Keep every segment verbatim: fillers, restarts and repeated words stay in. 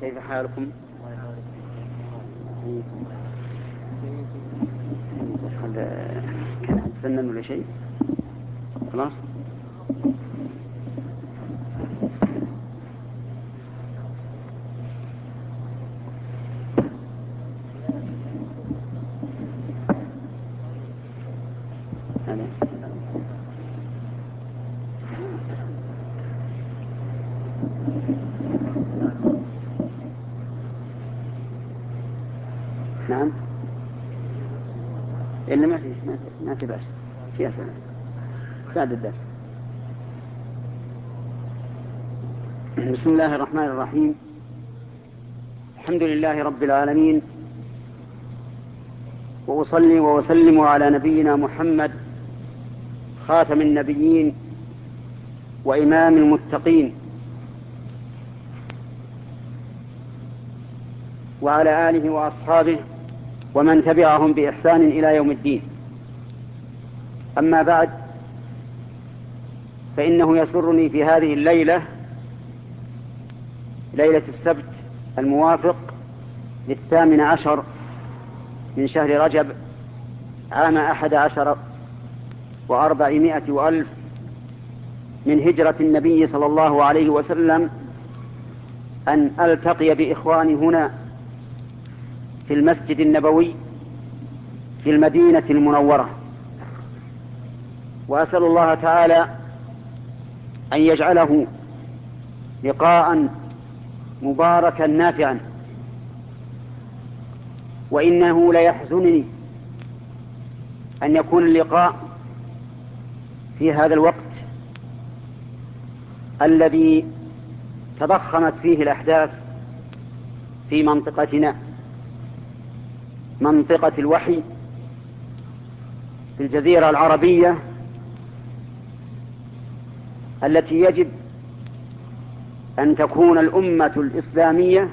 كيف حالكم؟ بس كان حد فنن ولا شيء؟ خلاص. نعم، إلا ما في ما في بأس، في أسئلة بعد الدرس. بسم الله الرحمن الرحيم. الحمد لله رب العالمين، وأصلي وأسلم على نبينا محمد خاتم النبيين وإمام المتقين، وعلى آله وأصحابه ومن تبعهم بإحسان إلى يوم الدين. أما بعد، فإنه يسرني في هذه الليلة، ليلة السبت الموافق للثامن عشر من شهر رجب عام أحد عشر وأربعمائة وألف من هجرة النبي صلى الله عليه وسلم، أن ألتقي بإخواني هنا في المسجد النبوي في المدينة المنورة، وأسأل الله تعالى أن يجعله لقاء مباركا نافعا. وإنه ليحزنني أن يكون اللقاء في هذا الوقت الذي تضخمت فيه الأحداث في منطقتنا، منطقة الوحي في الجزيرة العربية، التي يجب أن تكون الأمة الإسلامية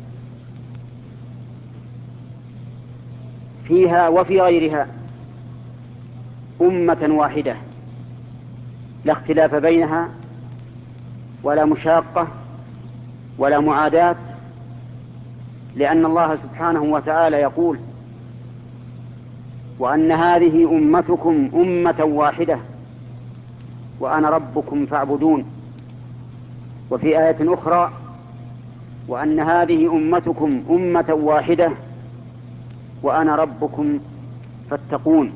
فيها وفي غيرها أمة واحدة، لا اختلاف بينها ولا مشاقة ولا معاداة، لأن الله سبحانه وتعالى يقول: وأن هذه أمتكم أمة واحدة وأنا ربكم فاعبدون. وفي آية أخرى: وأن هذه أمتكم أمة واحدة وأنا ربكم فاتقون.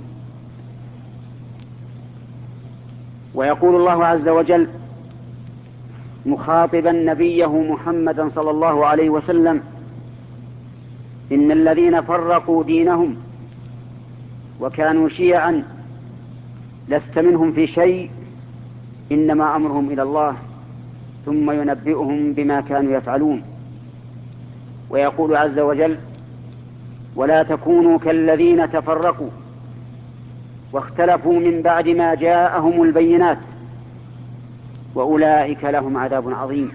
ويقول الله عز وجل مخاطبا نبيه محمدا صلى الله عليه وسلم: إن الذين فرقوا دينهم وكانوا شيعا لست منهم في شيء إنما أمرهم إلى الله ثم ينبئهم بما كانوا يفعلون. ويقول عز وجل: ولا تكونوا كالذين تفرقوا واختلفوا من بعد ما جاءهم البينات وأولئك لهم عذاب عظيم.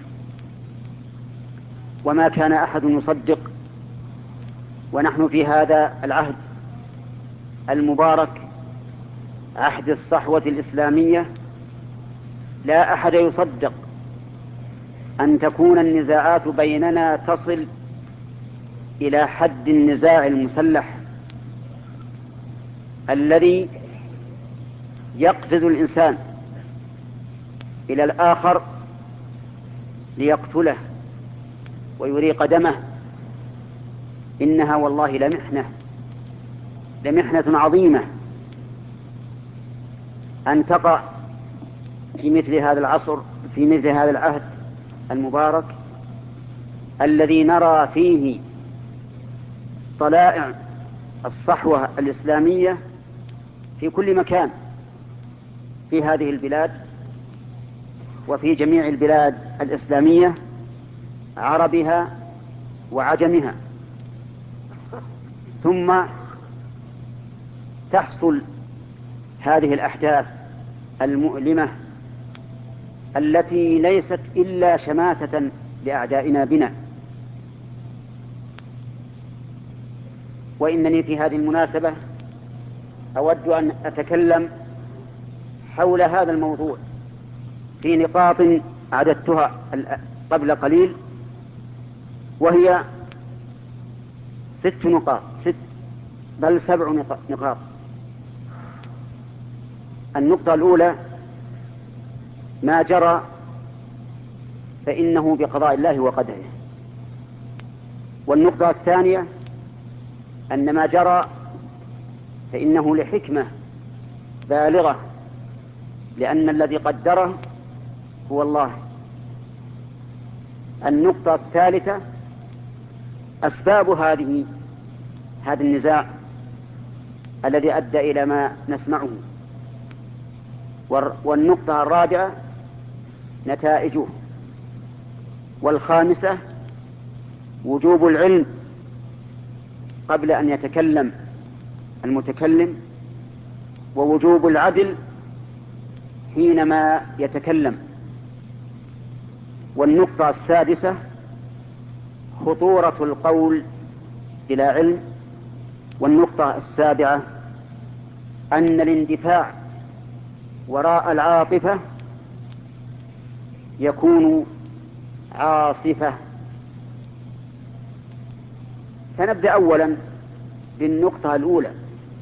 وما كان أحد يصدق، ونحن في هذا العهد المبارك، عهد الصحوة الإسلامية، لا أحد يصدق أن تكون النزاعات بيننا تصل إلى حد النزاع المسلح الذي يقفز الإنسان إلى الآخر ليقتله ويريق دمه. إنها والله لمحنة لمحنة عظيمة أن تقع في مثل هذا العصر، في مثل هذا العهد المبارك الذي نرى فيه طلائع الصحوة الإسلامية في كل مكان في هذه البلاد وفي جميع البلاد الإسلامية، عربها وعجمها. ثم تحصل هذه الأحداث المؤلمة التي ليست إلا شماتة لأعدائنا بنا. وإنني في هذه المناسبة أود أن أتكلم حول هذا الموضوع في نقاط عددتها قبل قليل، وهي ست نقاط ست بل سبع نقاط. النقطة الأولى: ما جرى فإنه بقضاء الله وقدره. والنقطة الثانية: أن ما جرى فإنه لحكمة بالغة، لأن الذي قدره هو الله. النقطة الثالثة: أسباب هذه هذا النزاع الذي أدى إلى ما نسمعه. والنقطة الرابعة: نتائجه. والخامسة: وجوب العلم قبل أن يتكلم المتكلم، ووجوب العدل حينما يتكلم. والنقطة السادسة: خطورة القول بلا علم. والنقطة السابعة: أن الاندفاع وراء العاطفة يكون عاصفة. فنبدأ أولا بالنقطة الأولى،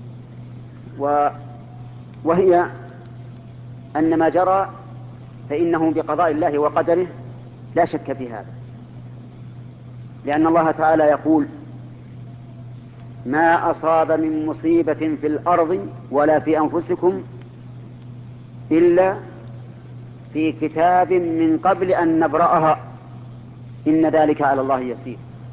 وهي أن ما جرى فإنه بقضاء الله وقدره، لا شك في هذا، لأن الله تعالى يقول: ما أصاب من مصيبة في الأرض ولا في أنفسكم إلا في كتاب من قبل أن نبرأها إن ذلك على الله يسير.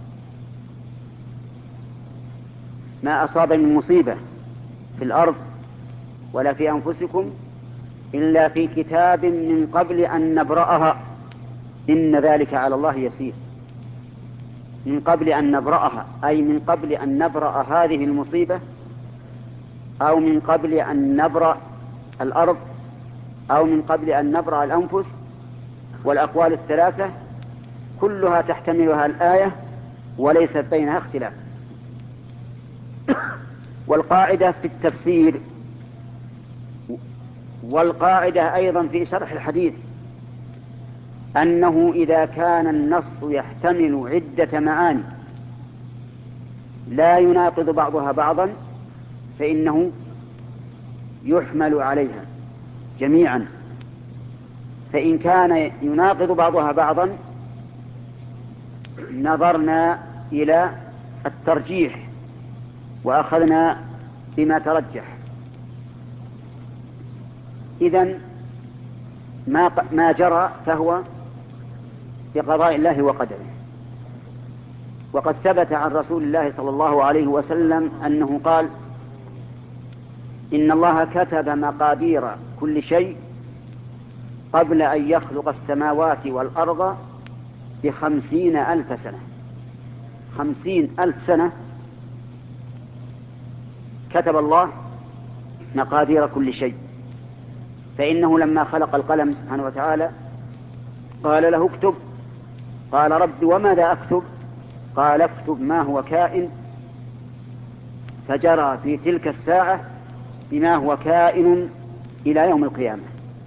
ما أصاب من مصيبة في الأرض ولا في أنفسكم إلا في كتاب من قبل أن نبرأها إن ذلك على الله يسير. من قبل أن نبرأها أي من قبل أن نبرأ هذه المصيبة، أو من قبل أن نبرأ الأرض، أو من قبل أن نبرأ الأنفس. والأقوال الثلاثة كلها تحتملها الآية وليس بينها اختلاف. والقاعدة في التفسير، والقاعدة أيضا في شرح الحديث، أنه إذا كان النص يحتمل عدة معاني لا يناقض بعضها بعضا فإنه يحمل عليها جميعا. فإن كان يناقض بعضها بعضا نظرنا إلى الترجيح وأخذنا بما ترجح. إذن ما ما جرى فهو بقضاء الله وقدره. وقد ثبت عن رسول الله صلى الله عليه وسلم أنه قال: إن الله كتب مقادير كل شيء قبل أن يخلق السماوات والأرض بخمسين ألف سنة. خمسين ألف سنة كتب الله مقادير كل شيء. فإنه لما خلق القلم سبحانه وتعالى قال له: اكتب. قال: رب وماذا أكتب؟ قال: اكتب ما هو كائن. فجرى في تلك الساعة بما هو كائن إلى يوم القيامة.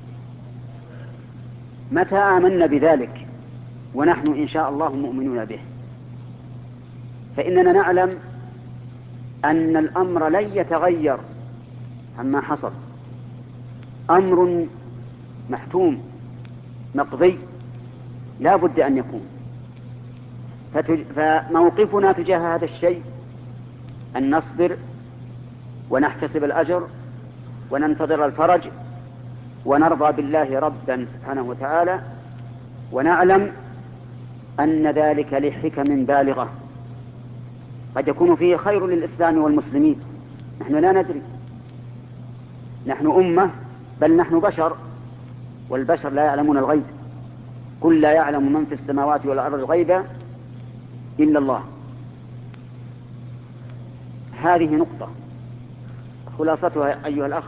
متى آمنا بذلك ونحن إن شاء الله مؤمنون به؟ فإننا نعلم أن الأمر لن يتغير عما حصل، أمر محتوم مقضي لا بد أن يكون. فموقفنا تجاه هذا الشيء أن نصبر ونحتسب الأجر وننتظر الفرج ونرضى بالله ربا سبحانه وتعالى، ونعلم أن ذلك لحكم بالغة قد يكون فيه خير للإسلام والمسلمين. نحن لا ندري، نحن أمة، بل نحن بشر، والبشر لا يعلمون الغيب. قل لا يعلم من في السماوات والأرض الغيب إلا الله. هذه نقطة خلاصتها أيها الأخ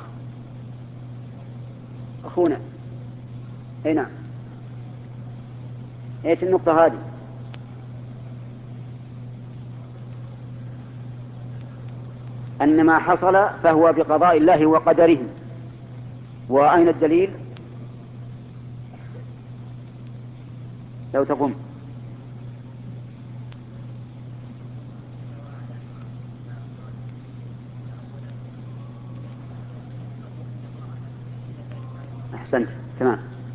أخونا. أي نعم، ايش النقطة هذه؟ أن ما حصل فهو بقضاء الله وقدره. وأين الدليل؟ لو تقوم. أحسنت تمام.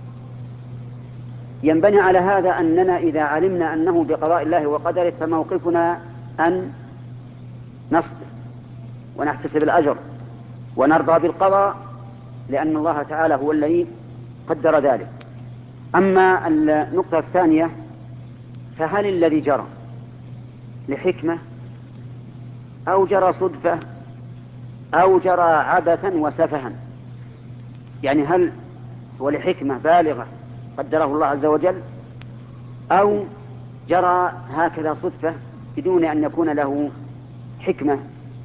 ينبني على هذا أننا إذا علمنا أنه بقضاء الله وقدره فموقفنا أن نصبر ونحتسب الأجر ونرضى بالقضاء، لأن الله تعالى هو الذي قدر ذلك. أما النقطة الثانية، فهل الذي جرى لحكمة أو جرى صدفة أو جرى عبثا وسفها؟ يعني هل هو لحكمة بالغة قدره الله عز وجل، أو جرى هكذا صدفة بدون أن يكون له حكمة،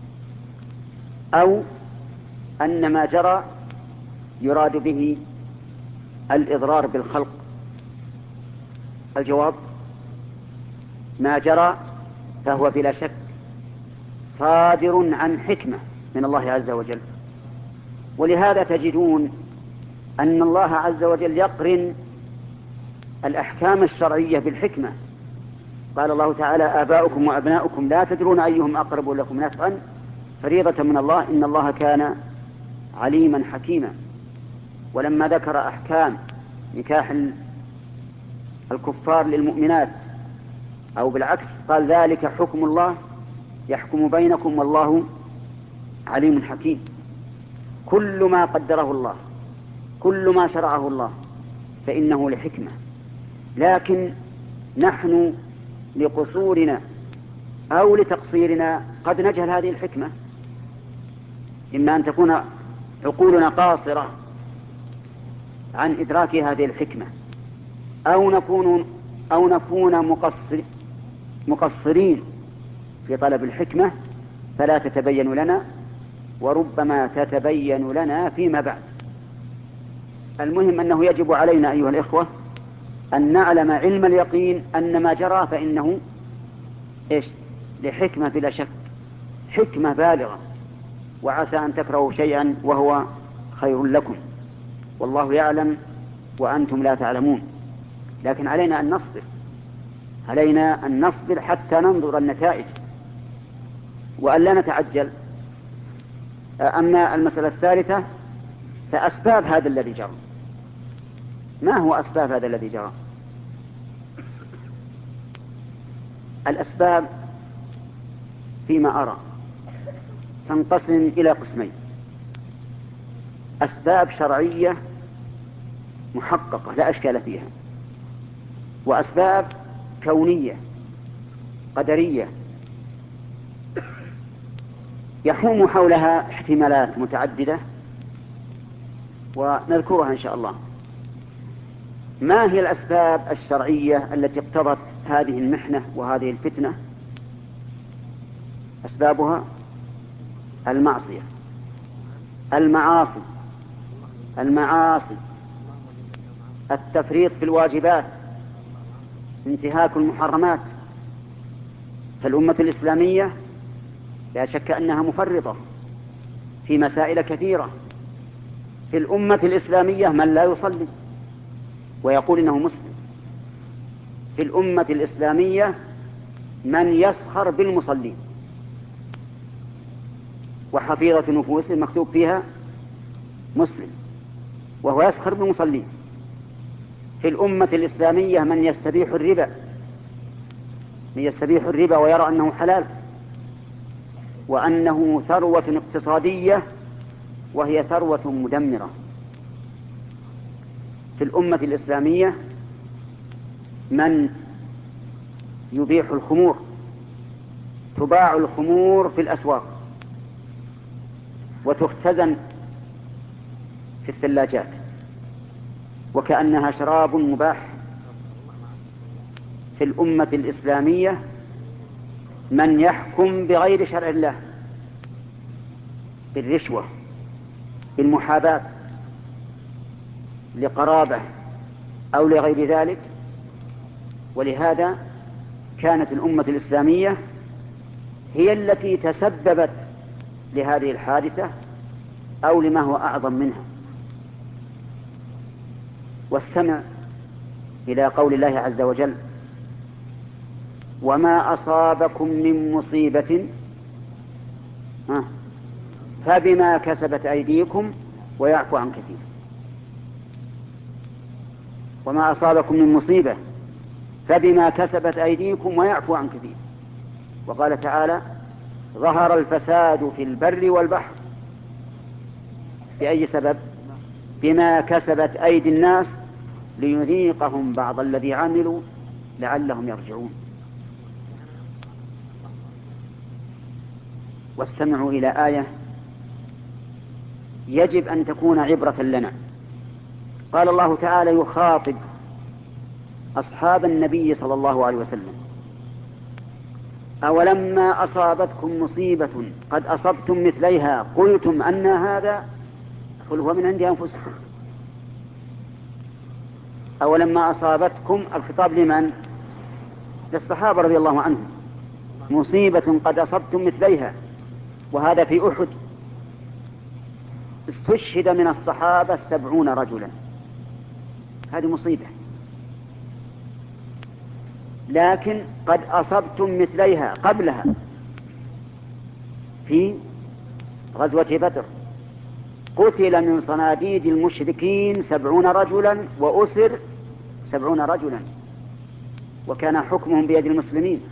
أو أن ما جرى يراد به الإضرار بالخلق؟ الجواب: ما جرى فهو بلا شك صادر عن حكمة من الله عز وجل. ولهذا تجدون أن الله عز وجل يقرن الأحكام الشرعية بالحكمة. قال الله تعالى: آباؤكم وأبناؤكم لا تدرون أيهم أقرب لكم نفعا فريضة من الله إن الله كان عليما حكيما. ولما ذكر أحكام نكاح الكفار للمؤمنات أو بالعكس قال: ذلك حكم الله يحكم بينكم والله عليم حكيم. كل ما قدره الله، كل ما شرعه الله فإنه لحكمة، لكن نحن لقصورنا أو لتقصيرنا قد نجهل هذه الحكمة. إما أن تكون عقولنا قاصرة عن إدراك هذه الحكمة، أو نكون أو نكون مقصر مقصرين في طلب الحكمة فلا تتبين لنا، وربما تتبين لنا فيما بعد. المهم أنه يجب علينا أيها الإخوة أن نعلم علم اليقين أن ما جرى فإنه إيش؟ لحكمة بلا شك، حكمة بالغة، وعسى أن تكرهوا شيئا وهو خير لكم والله يعلم وأنتم لا تعلمون. لكن علينا أن نصبر، علينا أن نصبر حتى ننظر النتائج وأن لا نتعجل. أما المسألة الثالثة فأسباب هذا الذي جرى. ما هو أسباب هذا الذي جرى؟ الأسباب فيما أرى تنقسم إلى قسمين: أسباب شرعية محققة لا أشكال فيها، وأسباب كونية قدرية يحوم حولها احتمالات متعددة ونذكرها إن شاء الله. ما هي الأسباب الشرعية التي اقتضت هذه المحنة وهذه الفتنة؟ أسبابها المعصية، المعاصي المعاصي التفريط في الواجبات، انتهاك المحرمات. فالأمة الإسلامية لا شك أنها مفرطة في مسائل كثيرة. في الأمة الإسلامية من لا يصلي ويقول إنه مسلم، في الأمة الإسلامية من يسخر بالمصلين، وحفيظة نفوس مكتوب فيها مسلم وهو يسخر بالمصلين. في الأمة الإسلامية من يستبيح الربا، من يستبيح الربا ويرى أنه حلال وأنه ثروة اقتصادية وهي ثروة مدمرة. في الأمة الإسلامية من يبيح الخمور، تباع الخمور في الأسواق وتختزن في الثلاجات وكأنها شراب مباح. في الأمة الإسلامية من يحكم بغير شرع الله، بالرشوة، بالمحاباة لقرابة أو لغير ذلك. ولهذا كانت الأمة الإسلامية هي التي تسببت لهذه الحادثة أو لما هو أعظم منها. واستمع إلى قول الله عز وجل: وما أصابكم من مصيبة فبما كسبت أيديكم ويعفو عن كثير. وما أصابكم من مصيبة فبما كسبت أيديكم ويعفو عن كثير. وقال تعالى ظهر الفساد في البر والبحر بأي سبب؟ بما كسبت أيدي الناس ليذيقهم بعض الذي عملوا لعلهم يرجعون. واستمعوا إلى آية يجب أن تكون عبرة لنا. قال الله تعالى يخاطب أصحاب النبي صلى الله عليه وسلم أولما أصابتكم مصيبة قد أصبتم مثليها قلتم أن هذا قل هو من عند أنفسكم. أولما أصابتكم الخطاب لمن؟ للصحابة رضي الله عنهم. مصيبة قد أصبتم مثليها، وهذا في أحد استشهد من الصحابة سبعون رجلا، هذه مصيبة. لكن قد أصبتم مثليها قبلها في غزوة بدر قتل من صناديد المشركين سبعون رجلا وأسر سبعون رجلا، وكان حكمهم بيد المسلمين،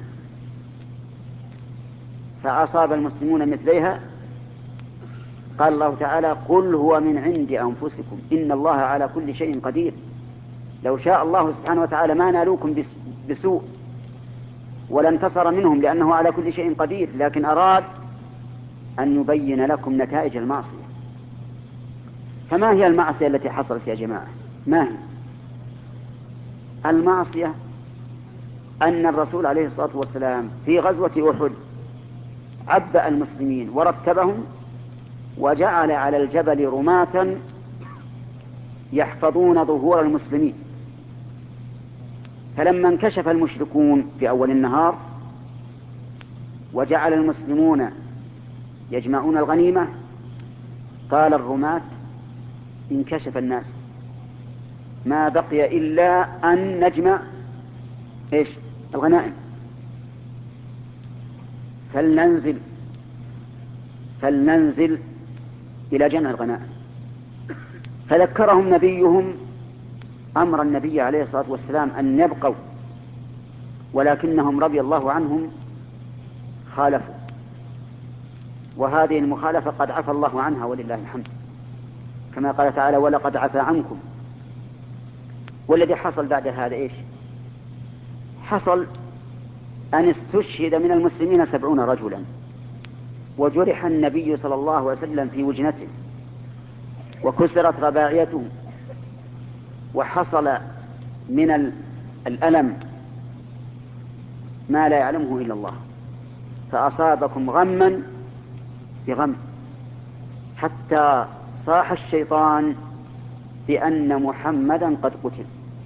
فأصاب المسلمون مثليها. قال الله تعالى قل هو من عند أنفسكم إن الله على كل شيء قدير. لو شاء الله سبحانه وتعالى ما نالوكم بسوء ولا انتصر منهم لأنه على كل شيء قدير، لكن أراد أن يبين لكم نتائج المعصية. فما هي المعصية التي حصلت يا جماعة؟ ما هي المعصية؟ أن الرسول عليه الصلاة والسلام في غزوة أحد عبأ المسلمين ورتبهم وجعل على الجبل رماة يحفظون ظهور المسلمين، فلما انكشف المشركون في أول النهار وجعل المسلمون يجمعون الغنيمة قال الرماة انكشف الناس ما بقي إلا أن نجمع إيش؟ الغنائم، فلننزل فلننزل إلى جمع الغنائم. فذكرهم نبيهم أمر النبي عليه الصلاة والسلام أن يبقوا، ولكنهم رضي الله عنهم خالفوا، وهذه المخالفة قد عفى الله عنها ولله الحمد، كما قال تعالى ولقد عفى عنكم. والذي حصل بعد هذا إيش؟ حصل أن استشهد من المسلمين سبعون رجلا، وجرح النبي صلى الله عليه وسلم في وجنته وكسرت رباعيته، وحصل من الألم ما لا يعلمه إلا الله، فأصابكم غما بغم حتى صاح الشيطان بأن محمدا قد قتل.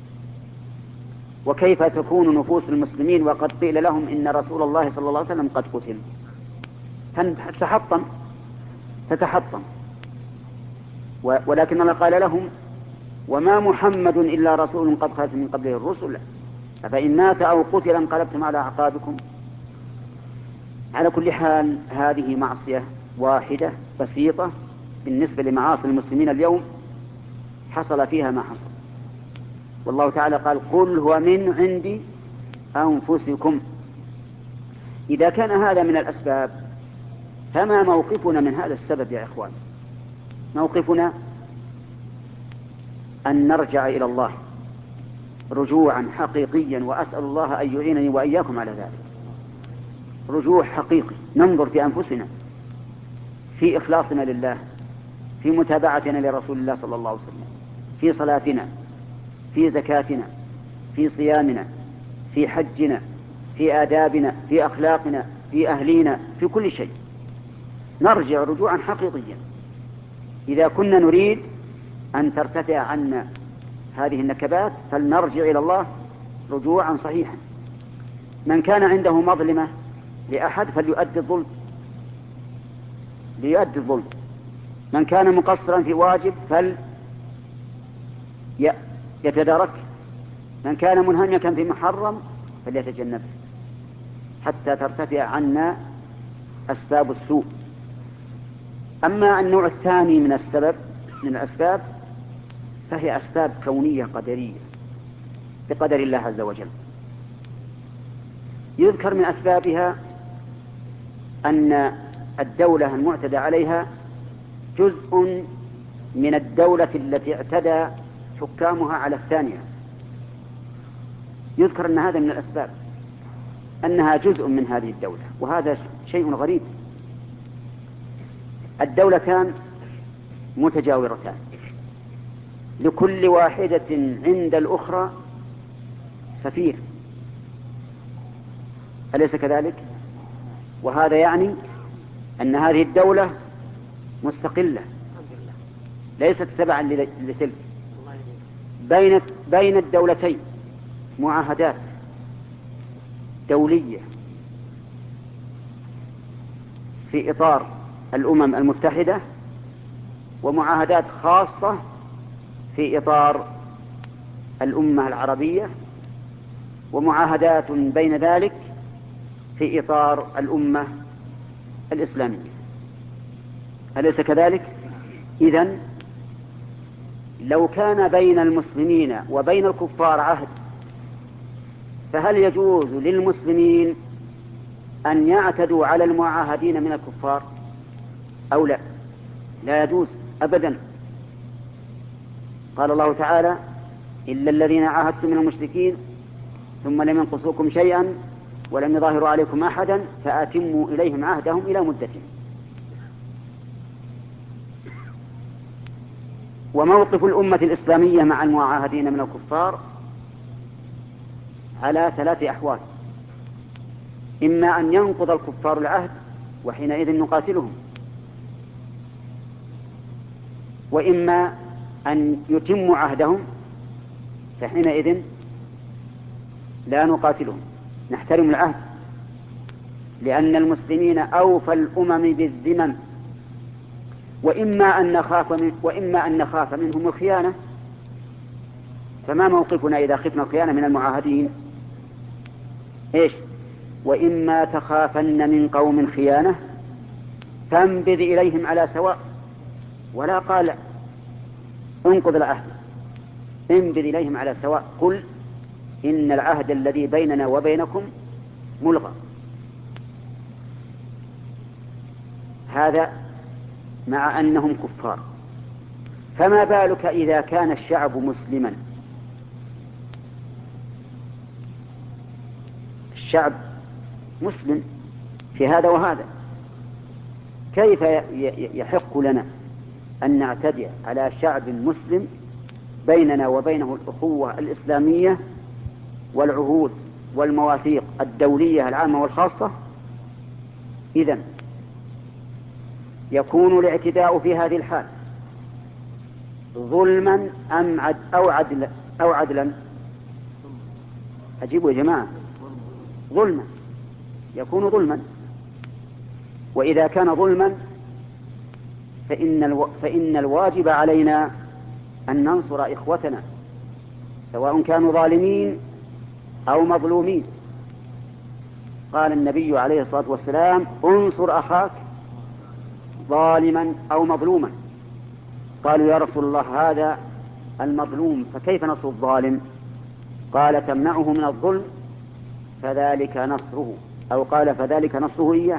وكيف تكون نفوس المسلمين وقد قيل لهم إن رسول الله صلى الله عليه وسلم قد قتل؟ تتحطم تتحطم ولكن الله قال لهم وما محمد إلا رسول قد خلت من قبله الرسل أفإن مات أو قتل انقلبتم على أعقابكم. على كل حال هذه معصية واحدة بسيطة بالنسبة لمعاصي المسلمين اليوم حصل فيها ما حصل. والله تعالى قال قل هو من عند أنفسكم. إذا كان هذا من الأسباب فما موقفنا من هذا السبب يا إخوان؟ موقفنا أن نرجع إلى الله رجوعا حقيقيا، وأسأل الله أن يعينني وإياكم على ذلك. رجوع حقيقي، ننظر في أنفسنا في إخلاصنا لله، في متابعتنا لرسول الله صلى الله عليه وسلم، في صلاتنا، في زكاتنا، في صيامنا، في حجنا، في آدابنا، في أخلاقنا، في أهلينا، في كل شيء نرجع رجوعا حقيقيا. إذا كنا نريد أن ترتفع عنا هذه النكبات فلنرجع إلى الله رجوعا صحيحا. من كان عنده مظلمة لأحد فليؤدي الظلم ليؤدي الظلم من كان مقصرا في واجب فليتدارك، من كان منهمكا في محرم فليتجنبه، حتى ترتفع عنا أسباب السوء. أما النوع الثاني من السبب من الأسباب فهي أسباب كونية قدرية بقدر الله عز وجل. يذكر من أسبابها أن الدولة المعتدى عليها جزء من الدولة التي اعتدى حكامها على الثانية. يذكر أن هذا من الأسباب، أنها جزء من هذه الدولة، وهذا شيء غريب. الدولتان متجاورتان، لكل واحدة عند الأخرى سفير، أليس كذلك؟ وهذا يعني أن هذه الدولة مستقلة ليست تبعا لتلك. بين بين الدولتين معاهدات دولية في إطار الأمم المتحدة، ومعاهدات خاصة في إطار الأمة العربية، ومعاهدات بين ذلك في إطار الأمة الإسلامية، أليس كذلك؟ إذن لو كان بين المسلمين وبين الكفار عهد، فهل يجوز للمسلمين أن يعتدوا على المعاهدين من الكفار أو لا؟ لا يجوز أبدا. قال الله تعالى: إلا الذين عاهدتم من المشركين ثم لم ينقصوكم شيئا ولم يظاهروا عليكم أحدا فأتموا إليهم عهدهم إلى مدتهم. وموقف الأمة الإسلامية مع المعاهدين من الكفار على ثلاث أحوال: إما أن ينقض الكفار العهد وحينئذ نقاتلهم، وإما أن يتموا عهدهم فحينئذ لا نقاتلهم، نحترم العهد، لأن المسلمين أوفى الأمم بالذمم. وإما أن نخاف من وإما أن نخاف منهم الخيانة، فما موقفنا إذا خفنا الخيانة من المعاهدين؟ إيش؟ وإما تخافن من قوم خيانة فانبذ إليهم على سواء. ولا قال انقض العهد، انبذ إليهم على سواء، قل إن العهد الذي بيننا وبينكم ملغى. هذا مع أنهم كفار. فما بالك إذا كان الشعب مسلما؟ الشعب مسلم في هذا وهذا، كيف يحق لنا أن نعتدي على شعب مسلم بيننا وبينه الأخوة الإسلامية والعهود والمواثيق الدولية العامة والخاصة؟ إذن يكون الاعتداء في هذه الحال ظلما أم عد أو عدلا أو عدلا؟ أجيبوا يا جماعة. ظلما، يكون ظلما. وإذا كان ظلما فإن, الو... فإن الواجب علينا أن ننصر إخوتنا سواء كانوا ظالمين أو مظلومين. قال النبي عليه الصلاة والسلام: انصر أخاك ظالما أو مظلوما. قالوا: يا رسول الله هذا المظلوم فكيف نصر الظالم؟ قال: تمنعه من الظلم فذلك نصره، أو قال: فذلك نصره إياه.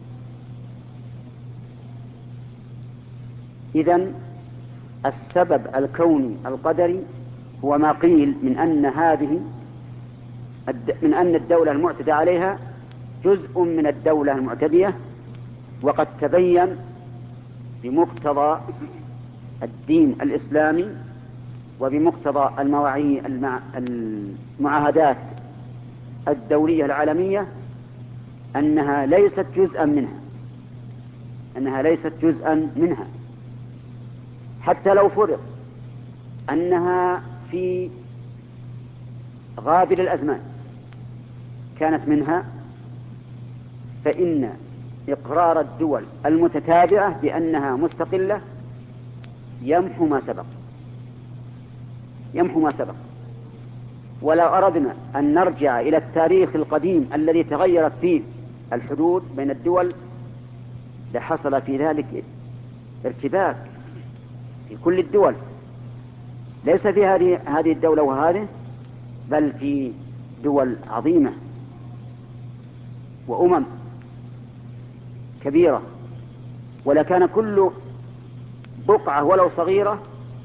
إذن السبب الكوني القدري هو ما قيل من أن هذه من أن الدولة المعتدى عليها جزء من الدولة المعتدية، وقد تبين بمقتضى الدين الإسلامي وبمقتضى المواعيد المعاهدات الدولية العالمية أنها ليست جزءا منها أنها ليست جزءا منها حتى لو فرض أنها في غابر الأزمان كانت منها، فإن إقرار الدول المتتابعة بأنها مستقلة يمحو ما سبق يمحو ما سبق ولو أردنا أن نرجع إلى التاريخ القديم الذي تغيرت فيه الحدود بين الدول لحصل في ذلك ارتباك في كل الدول، ليس في هذه هذه الدولة وهذه بل في دول عظيمة وأمم كبيرة، ولكان كل بقعة ولو صغيرة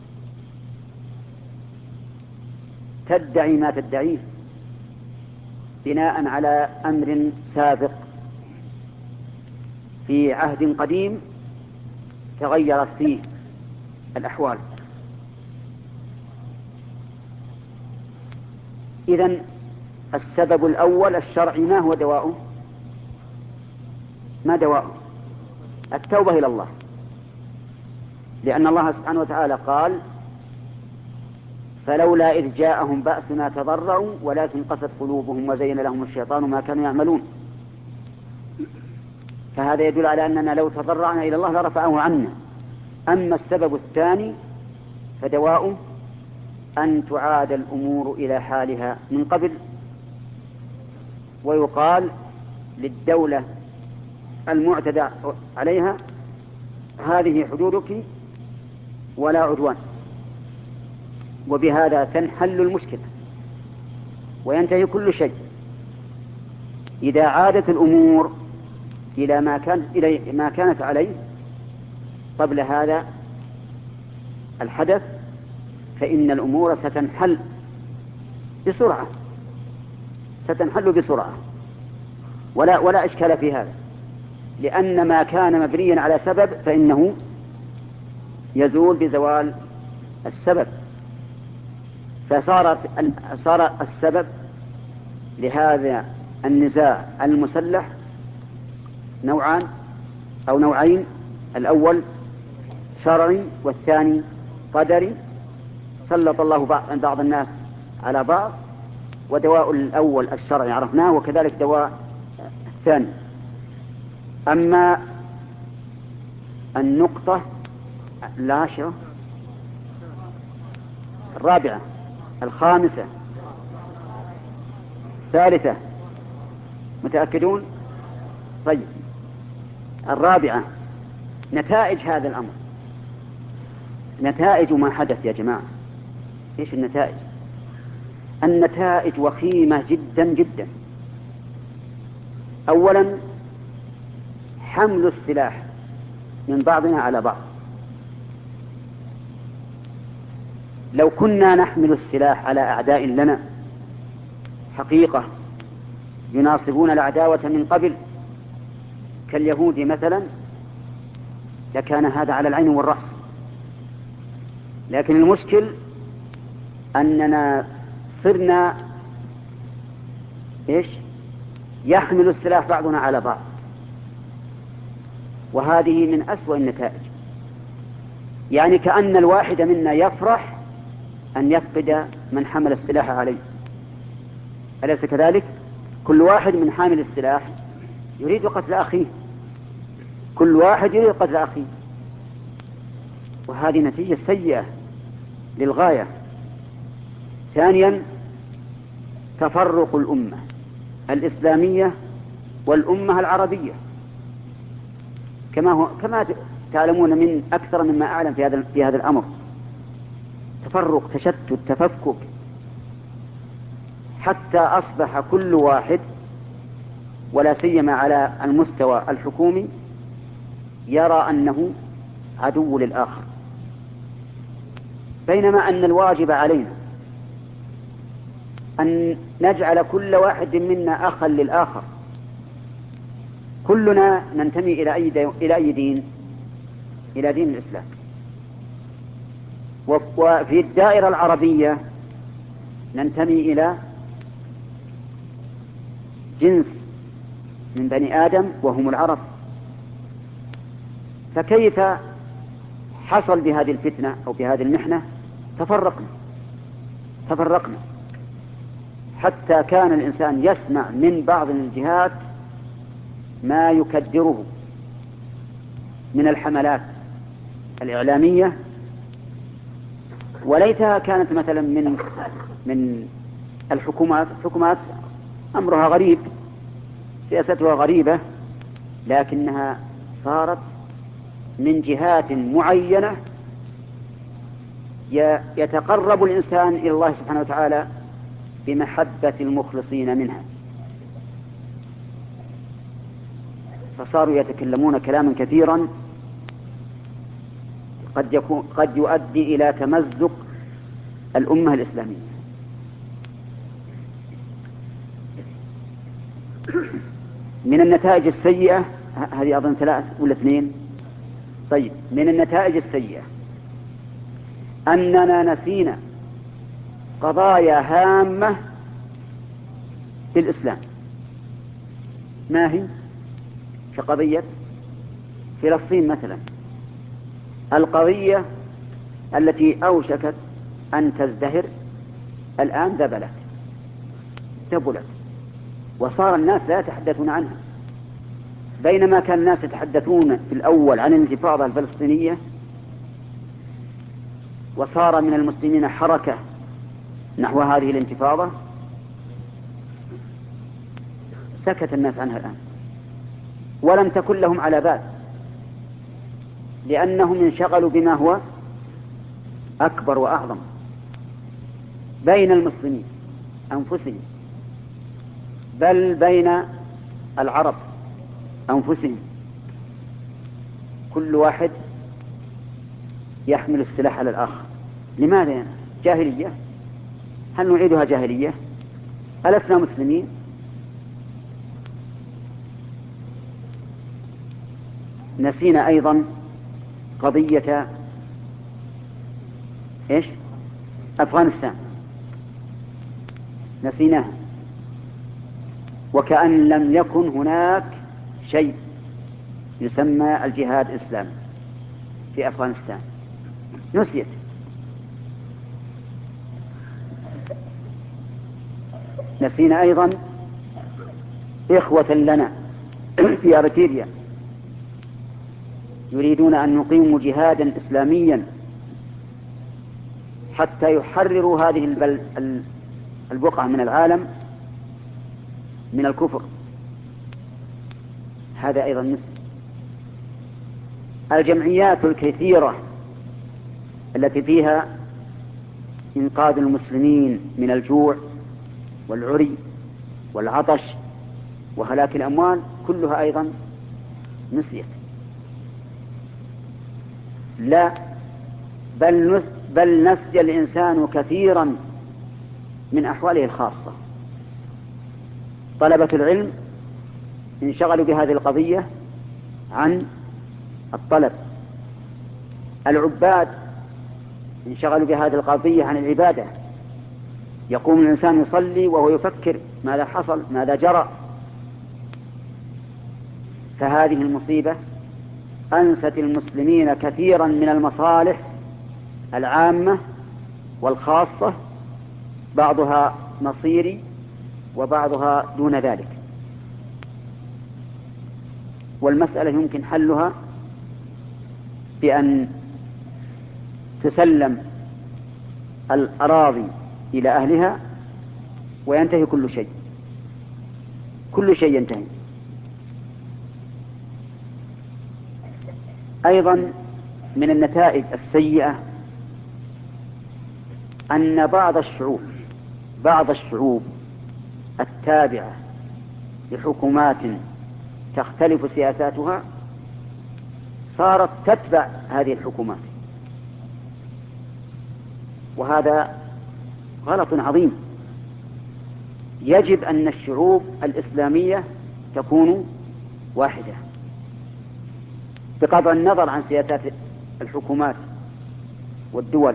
تدعي ما تدعيه بناء على أمر سابق في عهد قديم تغيرت فيه الأحوال. إذن السبب الأول الشرعي ما هو دواؤه؟ ما دواؤه؟ التوبة إلى الله، لأن الله سبحانه وتعالى قال: فلولا إذ جاءهم بأسنا تضرعوا ولكن قست قلوبهم وزين لهم الشيطان ما كانوا يعملون. فهذا يدل على أننا لو تضرعنا إلى الله لرفعه عنا. أما السبب الثاني فدواؤه أن تعاد الأمور إلى حالها من قبل، ويقال للدولة المعتدى عليها: هذه حدودك ولا عدوان. وبهذا تنحل المشكلة وينتهي كل شيء. إذا عادت الأمور إلى ما كان إلى ما كانت عليه قبل هذا الحدث فإن الأمور ستنحل بسرعة، ستنحل بسرعة ولا ولا إشكال في هذا، لأن ما كان مبنيا على سبب فإنه يزول بزوال السبب. فصارت صار السبب لهذا النزاع المسلح نوعان أو نوعين: الأول شرعي والثاني قدري، سلط الله بعض الناس على بعض، ودواء الأول الشرعي عرفناه، وكذلك دواء الثاني. أما النقطة العاشرة الرابعة الخامسة الثالثة متأكدون؟ طيب، الرابعة نتائج هذا الأمر، نتائج ما حدث يا جماعة. إيش النتائج؟ النتائج وخيمة جدا جدا. أولا حمل السلاح من بعضنا على بعض. لو كنا نحمل السلاح على أعداء لنا حقيقة يناصبون العداوة من قبل كاليهود مثلا لكان هذا على العين والرأس. لكن المشكل أننا صرنا إيش؟ يحمل السلاح بعضنا على بعض، وهذه من أسوأ النتائج. يعني كأن الواحد منا يفرح أن يفقد من حمل السلاح عليه، أليس كذلك؟ كل واحد من حامل السلاح يريد قتل أخيه، كل واحد يريد قتل أخيه، وهذه نتيجة سيئة للغاية. ثانيا تفرق الأمة الإسلامية والأمة العربية، كما هو كما تعلمون من أكثر مما أعلم في هذا في هذا الأمر. تفرق، تشتت، تفكك، حتى أصبح كل واحد ولا سيما على المستوى الحكومي يرى أنه عدو للآخر، بينما أن الواجب علينا أن نجعل كل واحد منا أخا للآخر. كلنا ننتمي إلى أي إلى أي دين؟ إلى دين الإسلام. وفي الدائرة العربية ننتمي إلى جنس من بني آدم وهم العرب. فكيف حصل بهذه الفتنة أو بهذه المحنة؟ تفرقنا تفرقنا حتى كان الإنسان يسمع من بعض الجهات ما يكدره من الحملات الإعلامية، وليتها كانت مثلا من من الحكومات. الحكومات أمرها غريب، سياستها غريبة، لكنها صارت من جهات معينة يتقرب الإنسان إلى الله سبحانه وتعالى بمحبة المخلصين منها، فصاروا يتكلمون كلاما كثيرا قد يكون قد يؤدي إلى تمزق الأمة الإسلامية. من النتائج السيئة، هذه أظن ثلاث ولا اثنين؟ طيب، من النتائج السيئة أننا نسينا قضايا هامة في الإسلام. ما هي؟ كقضية فلسطين مثلا، القضية التي أوشكت أن تزدهر الآن ذبلت ذبلت وصار الناس لا يتحدثون عنها، بينما كان الناس يتحدثون في الأول عن الانتفاضة الفلسطينية، وصار من المسلمين حركة نحو هذه الانتفاضة، سكت الناس عنها الآن ولم تكن لهم على بال، لأنهم انشغلوا بما هو أكبر وأعظم بين المسلمين أنفسهم، بل بين العرب أنفسهم، كل واحد يحمل السلاح على الآخر. لماذا يعني؟ جاهلية؟ هل نعيدها جاهلية؟ ألسنا مسلمين؟ نسينا أيضا قضية إيش؟ أفغانستان، نسيناها، وكأن لم يكن هناك شيء يسمى الجهاد الإسلامي في أفغانستان، نسيت. نسينا أيضا إخوة لنا في أريتريا يريدون أن يقيموا جهادا إسلاميا حتى يحرروا هذه البل... البقعة من العالم من الكفر، هذا أيضا مسلم. الجمعيات الكثيرة التي فيها إنقاذ المسلمين من الجوع والعري والعطش وهلاك الأموال كلها أيضا نسيت. لا، بل, نس... بل نسي الإنسان كثيرا من أحواله الخاصة. طلبة العلم انشغلوا بهذه القضية عن الطلب، العباد انشغلوا بهذه القضية عن العبادة، يقوم الإنسان يصلي وهو يفكر ماذا حصل، ماذا جرى. فهذه المصيبة أنست المسلمين كثيرا من المصالح العامة والخاصة، بعضها مصيري وبعضها دون ذلك، والمسألة يمكن حلها بأن تسلم الأراضي إلى أهلها وينتهي كل شيء، كل شيء ينتهي. أيضا من النتائج السيئة أن بعض الشعوب بعض الشعوب التابعة لحكومات تختلف سياساتها صارت تتبع هذه الحكومات، وهذا غلط عظيم. يجب أن الشعوب الإسلامية تكون واحدة بقطع النظر عن سياسات الحكومات والدول.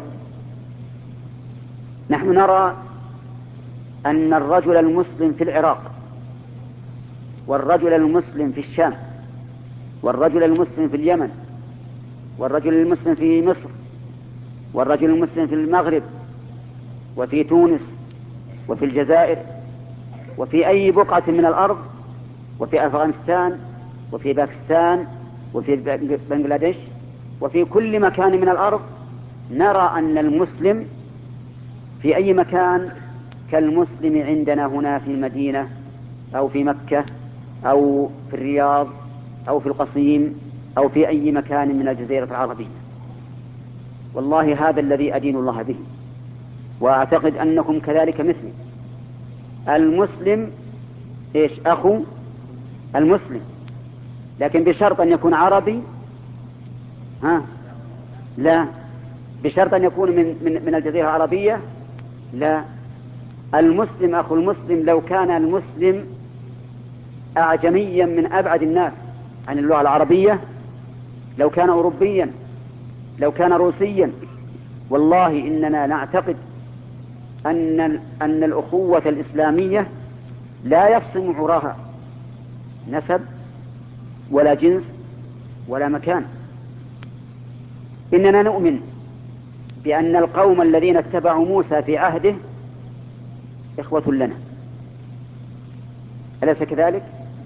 نحن نرى أن الرجل المسلم في العراق والرجل المسلم في الشام والرجل المسلم في اليمن والرجل المسلم في مصر والرجل المسلم في المغرب وفي تونس وفي الجزائر وفي أي بقعة من الأرض، وفي أفغانستان وفي باكستان وفي بنغلاديش وفي كل مكان من الأرض، نرى أن المسلم في أي مكان كالمسلم عندنا هنا في المدينة أو في مكة أو في الرياض أو في القصيم أو في أي مكان من الجزيرة العربية. والله هذا الذي أدين الله به، وأعتقد أنكم كذلك مثلي. المسلم إيش أخو المسلم، لكن بشرط أن يكون عربي. ها لا، بشرط أن يكون من, من, من الجزيرة العربية. لا، المسلم أخو المسلم لو كان المسلم أعجميا من أبعد الناس عن اللغة العربية، لو كان أوروبيا، لو كان روسيا، والله إننا نعتقد أن, أن الأخوة الإسلامية لا يفصم عراها نسب ولا جنس ولا مكان. إننا نؤمن بأن القوم الذين اتبعوا موسى في عهده إخوة لنا، أليس كذلك؟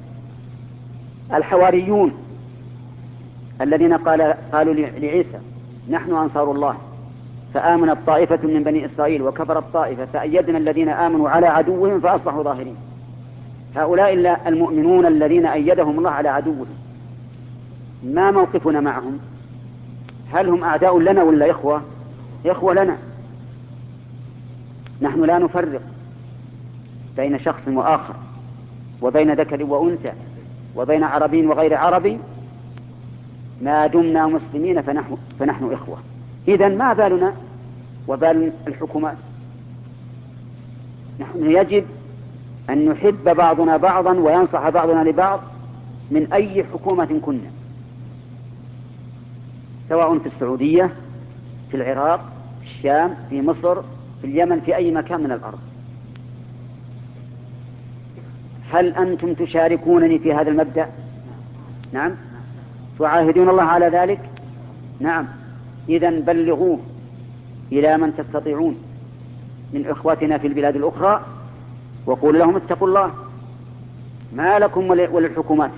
الحواريون الذين قال قالوا لعيسى نحن أنصار الله، فآمنت طائفة من بني إسرائيل وكفرت طائفة فأيدنا الذين آمنوا على عدوهم فأصبحوا ظاهرين. هؤلاء المؤمنون الذين أيدهم الله على عدوهم، ما موقفنا معهم؟ هل هم أعداء لنا ولا إخوة؟ إخوة لنا. نحن لا نفرق بين شخص وآخر، وبين ذكر وأنثى، وبين عربي وغير عربي، ما دمنا مسلمين فنحن, فنحن إخوة. إذن ما بالنا وبال الحكومات؟ نحن يجب أن نحب بعضنا بعضا وينصح بعضنا لبعض من أي حكومة كنا، سواء في السعودية، في العراق، في الشام، في مصر، في اليمن، في أي مكان من الأرض. هل أنتم تشاركونني في هذا المبدأ؟ نعم. تعاهدون الله على ذلك؟ نعم. إذن بلغوه إلى من تستطيعون من إخوتنا في البلاد الأخرى، وقولوا لهم اتقوا الله، ما لكم وللحكومات،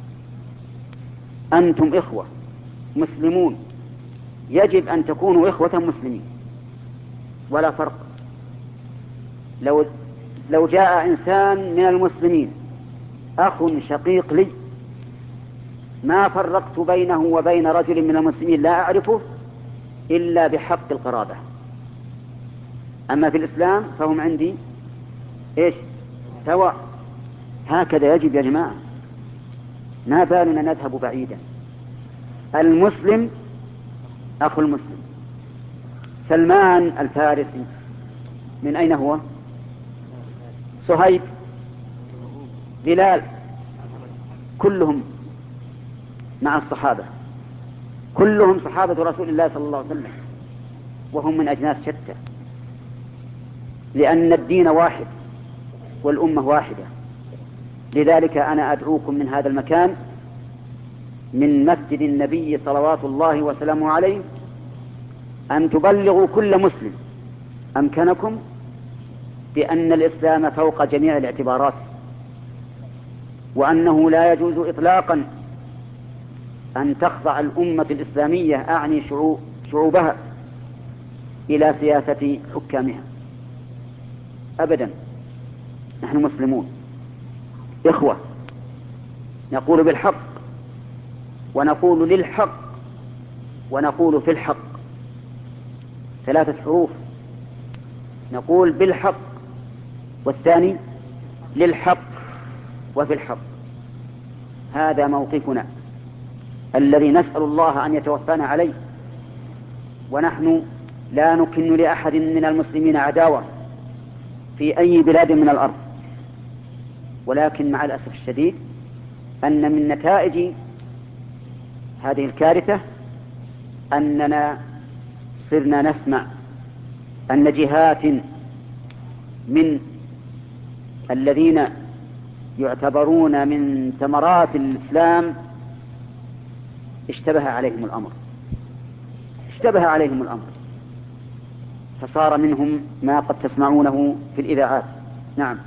أنتم إخوة مسلمون، يجب أن تكونوا إخوة مسلمين ولا فرق. لو لو جاء إنسان من المسلمين أخ شقيق لي، ما فرقت بينه وبين رجل من المسلمين لا أعرفه إلا بحق القرابة. أما في الإسلام فهم عندي إيش؟ سواء. هكذا يجب يا جماعة، ما بالنا نذهب بعيدا. المسلم أخو المسلم. سلمان الفارسي من أين هو؟ صهيب، بلال، كلهم مع الصحابة، كلهم صحابة رسول الله صلى الله عليه وسلم، وهم من أجناس شتى، لأن الدين واحد والأمة واحدة. لذلك أنا أدعوكم من هذا المكان، من مسجد النبي صلوات الله وسلامه عليه، أن تبلغوا كل مسلم أمكنكم بأن الإسلام فوق جميع الاعتبارات، وأنه لا يجوز إطلاقا أن تخضع الأمة الإسلامية، أعني شعوبها، إلى سياسة حكامها أبدا. نحن مسلمون إخوة، نقول بالحق ونقول للحق ونقول في الحق، ثلاثة حروف، نقول بالحق والثاني للحق وفي الحق. هذا موقفنا الذي نسأل الله أن يتوفانا عليه، ونحن لا نكن لأحد من المسلمين عداوة في أي بلاد من الأرض. ولكن مع الأسف الشديد أن من نتائج هذه الكارثة أننا صرنا نسمع أن جهات من الذين يعتبرون من ثمرات الإسلام اشتبه عليهم الأمر اشتبه عليهم الأمر فصار منهم ما قد تسمعونه في الإذاعات. نعم.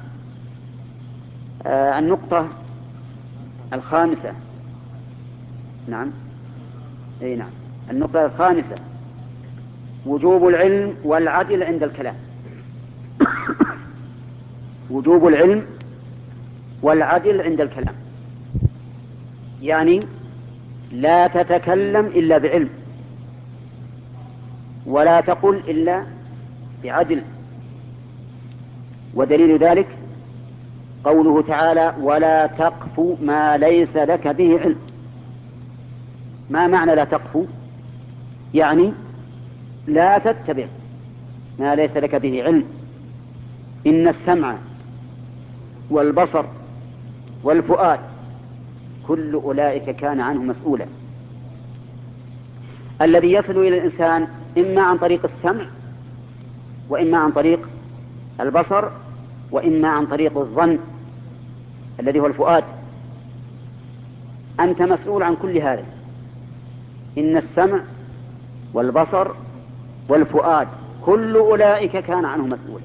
آه النقطة الخامسة. نعم. أي نعم. النقطة الخامسة وجوب العلم والعدل عند الكلام. وجوب العلم والعدل عند الكلام، يعني لا تتكلم إلا بعلم، ولا تقل إلا بعدل. ودليل ذلك قوله تعالى ولا تقف ما ليس لك به علم. ما معنى لا تقف؟ يعني لا تتبع ما ليس لك به علم. إن السمع والبصر والفؤاد كل أولئك كان عنه مسؤولا. الذي يصل إلى الإنسان إما عن طريق السمع وإما عن طريق البصر وإما عن طريق الظن الذي هو الفؤاد. أنت مسؤول عن كل هذا. إن السمع والبصر والفؤاد كل أولئك كان عنه مسؤولا.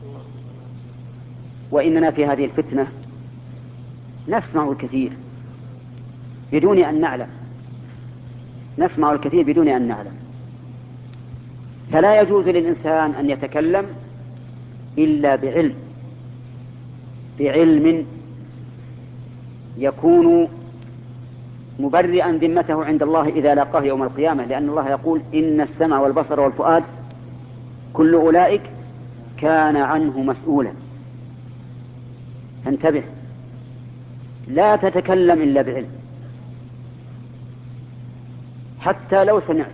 وإننا في هذه الفتنة نسمع الكثير بدون أن نعلم نسمع الكثير بدون أن نعلم. فلا يجوز للإنسان أن يتكلم إلا بعلم بعلم يكون مبرئا ذمته عند الله إذا لاقاه يوم القيامة، لأن الله يقول إن السمع والبصر والفؤاد كل أولئك كان عنه مسؤولا. فانتبه، لا تتكلم إلا بعلم. حتى لو سمعت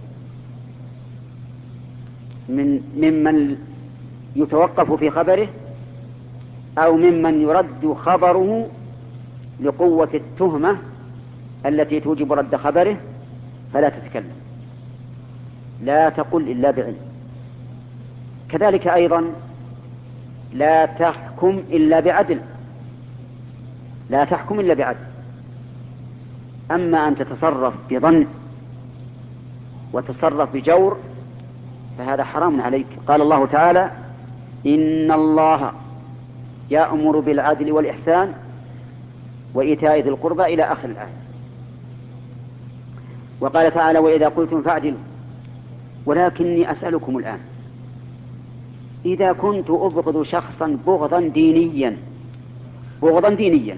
من ممن يتوقف في خبره أو ممن يرد خبره لقوة التهمة التي توجب رد خبره، فلا تتكلم، لا تقل إلا بعلم. كذلك أيضا لا تحكم إلا بعدل، لا تحكم إلا بعدل. أما أن تتصرف بظن وتصرف بجور فهذا حرام عليك. قال الله تعالى إن الله يأمر بالعدل والإحسان وإيتاء ذي القربى إلى آخر الآية. وقال تعالى وإذا قلتم فاعدلوا. ولكني أسألكم الآن، إذا كنت أبغض شخصا بغضا دينيا بغضا دينيا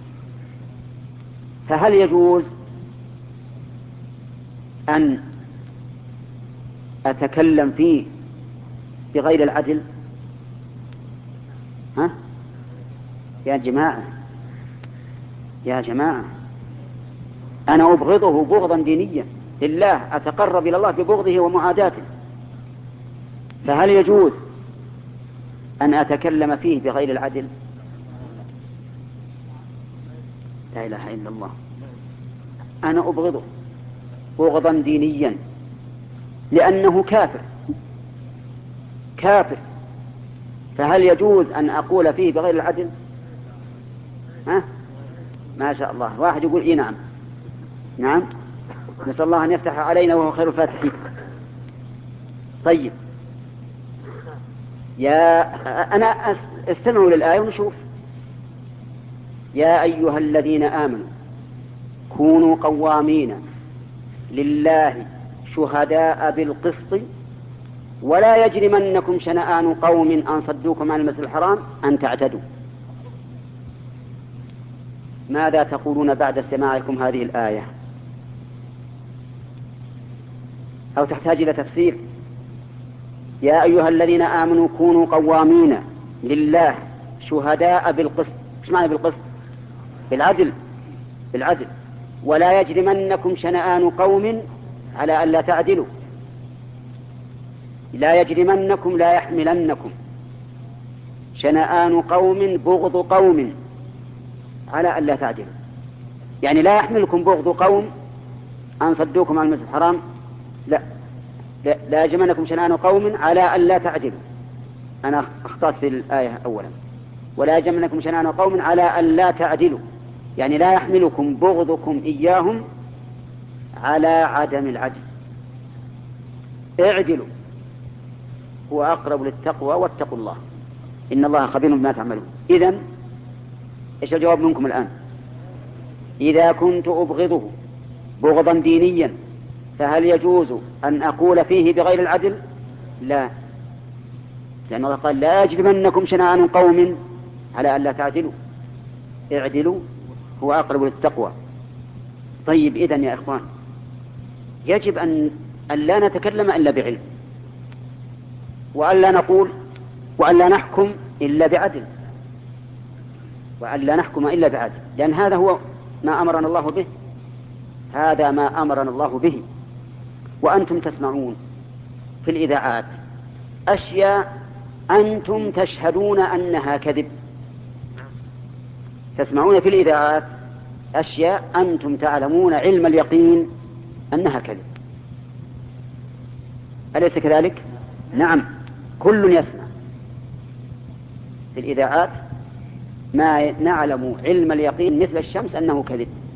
فهل يجوز أن أتكلم فيه بغير العدل؟ ها؟ يا جماعة يا جماعة أنا أبغضه بغضا دينيا لله، أتقرب إلى الله ببغضه ومعاداته، فهل يجوز أن أتكلم فيه بغير العدل؟ لا إله إلا الله. أنا أبغضه بغضا دينيا لأنه كافر كافر فهل يجوز أن أقول فيه بغير العدل؟ ها؟ ما شاء الله، واحد يقول إيه نعم نعم، نسأل الله أن يفتح علينا وهو خير الفاتحين. طيب يا أنا استمعوا للآية ونشوف. يا أيها الذين آمنوا كونوا قوامين لله شهداء بالقسط ولا يجرمنكم شنآن قوم أن صدوكم عن المسجد الحرام أن تعتدوا. ماذا تقولون بعد سماعكم هذه الآية؟ أو تحتاج إلى تفسير؟ يا أيها الذين آمنوا كونوا قوامين لله شهداء بالقسط. ايش معنى بالقسط؟ بالعدل بالعدل. ولا يجرمنكم شنآن قوم على ألا تعدلوا. لا يجرمنكم لا يحملنكم شنآن قوم بغض قوم على ألا تعدلوا، يعني لا يحملكم بغض قوم أن صدوكم عن المسجد الحرام، لا لا, لا يجرمنكم شنآن قوم على ألا تعدلوا. أنا أخطأت في الآية أولا. ولا يجرمنكم شنآن قوم على ألا تعدلوا، يعني لا يحملكم بغضكم إياهم على عدم العدل. اعدلوا هو أقرب للتقوى واتقوا الله إن الله خبير بما تعملون. إذن إيش الجواب منكم الآن؟ إذا كنت أبغضه بغضا دينيا فهل يجوز أن أقول فيه بغير العدل؟ لا، لأن الله قال لا يجرمنكم شنآن قوم على ألا تعدلوا، اعدلوا هو أقرب للتقوى. طيب إذن يا إخوان يجب أن لا نتكلم إلا بعلم، وأن لا نقول وأن لا نحكم إلا بعدل. وأن لا نحكم إلا بعدل، لأن هذا هو ما أمرنا الله به، هذا ما أمرنا الله به. وأنتم تسمعون في الإذاعات أشياء أنتم تشهدون أنها كذب، تسمعون في الإذاعات أشياء أنتم تعلمون علم اليقين أنها كذب، أليس كذلك؟ نعم، كل يسمع في الإذاعات ما نعلم علم اليقين مثل الشمس أنه كذب،